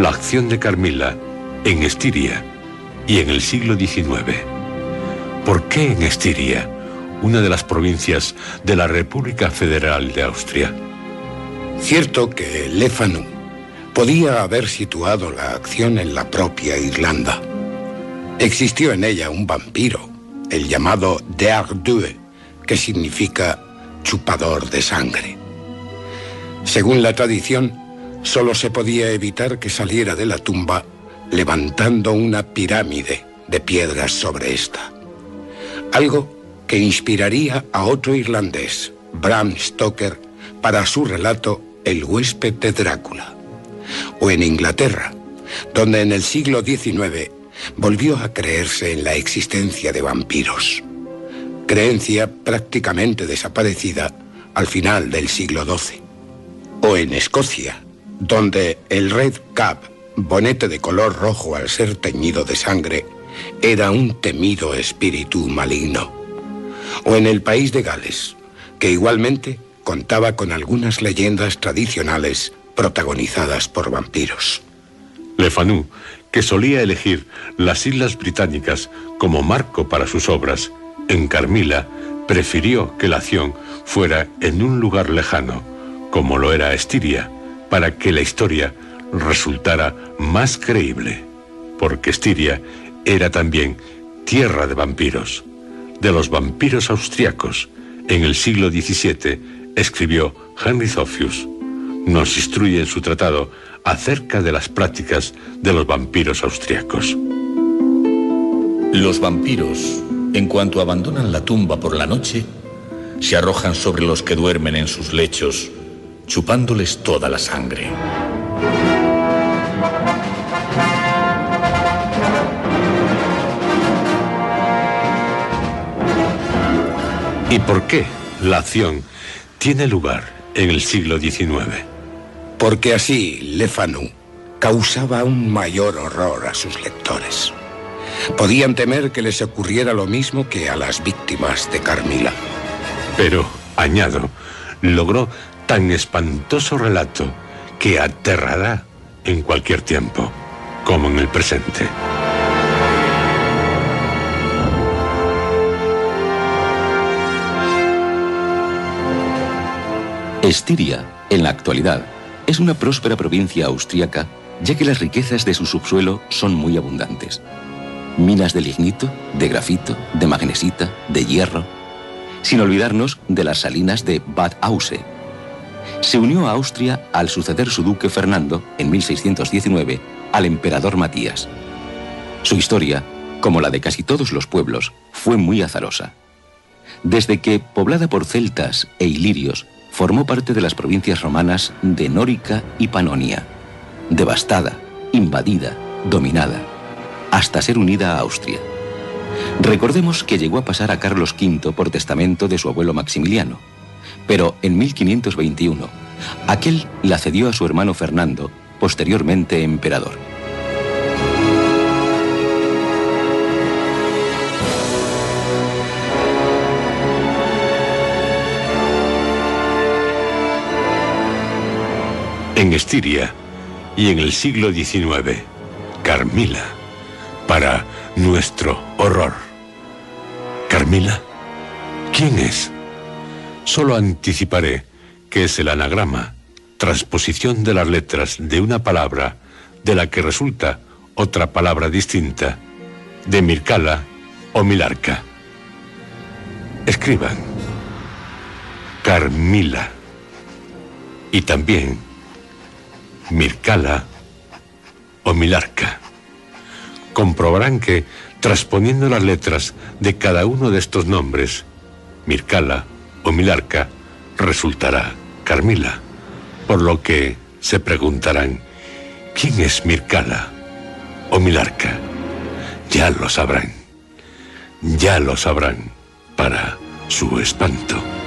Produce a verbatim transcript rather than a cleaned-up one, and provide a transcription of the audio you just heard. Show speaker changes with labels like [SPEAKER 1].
[SPEAKER 1] la acción de Carmila en Estiria y en el siglo diecinueve. ¿Por qué en Estiria, una de las provincias de la República Federal de Austria?
[SPEAKER 2] Cierto que Lefanu podía haber situado la acción en la propia Irlanda. Existió en ella un vampiro, el llamado Der Due, que significa chupador de sangre. Según la tradición, solo se podía evitar que saliera de la tumba levantando una pirámide de piedras sobre esta. Algo que inspiraría a otro irlandés, Bram Stoker, para su relato El huésped de Drácula. O en Inglaterra, donde en el siglo diecinueve volvió a creerse en la existencia de vampiros. Creencia prácticamente desaparecida al final del siglo doce. O en Escocia, donde el Red Cap, bonete de color rojo al ser teñido de sangre, era un temido espíritu maligno. O en el país de Gales, que igualmente contaba con algunas leyendas tradicionales protagonizadas por vampiros.
[SPEAKER 1] Le Fanu, que solía elegir las Islas Británicas como marco para sus obras, en Carmila prefirió que la acción fuera en un lugar lejano, como lo era Estiria, para que la historia resultara más creíble, porque Estiria era también tierra de vampiros, de los vampiros austriacos. En el siglo diecisiete escribió Henry Zophius. Nos instruye en su tratado acerca de las prácticas de los vampiros austriacos.
[SPEAKER 3] Los vampiros, en cuanto abandonan la tumba por la noche, se arrojan sobre los que duermen en sus lechos, chupándoles toda la sangre.
[SPEAKER 1] ¿Y por qué la acción tiene lugar en el siglo diecinueve?
[SPEAKER 2] Porque así Le Fanu causaba un mayor horror a sus lectores. Podían temer que les ocurriera lo mismo que a las víctimas de Carmila.
[SPEAKER 1] Pero, añado, logró tan espantoso relato que aterrará en cualquier tiempo, como en el presente.
[SPEAKER 4] Estiria, en la actualidad, es una próspera provincia austríaca, ya que las riquezas de su subsuelo son muy abundantes. Minas de lignito, de grafito, de magnesita, de hierro, sin olvidarnos de las salinas de Bad Aussee. Se unió a Austria al suceder su duque Fernando, en mil seiscientos diecinueve, al emperador Matías. Su historia, como la de casi todos los pueblos, fue muy azarosa. Desde que, poblada por celtas e ilirios, formó parte de las provincias romanas de Nórica y Panonia, devastada, invadida, dominada, hasta ser unida a Austria. Recordemos que llegó a pasar a Carlos quinto por testamento de su abuelo Maximiliano, pero en mil quinientos veintiuno, aquel la cedió a su hermano Fernando, posteriormente emperador.
[SPEAKER 1] En Estiria y en el siglo diecinueve, Carmila, para nuestro horror. ¿Carmila? ¿Quién es? Solo anticiparé que es el anagrama, transposición de las letras de una palabra de la que resulta otra palabra distinta, de Mircala o Milarca. Escriban Carmila y también Mircala o Milarca. Comprobarán que, transponiendo las letras de cada uno de estos nombres, Mircala o Milarca, resultará Carmila, por lo que se preguntarán, ¿quién es Mircala o Milarca? Ya lo sabrán, ya lo sabrán, para su espanto.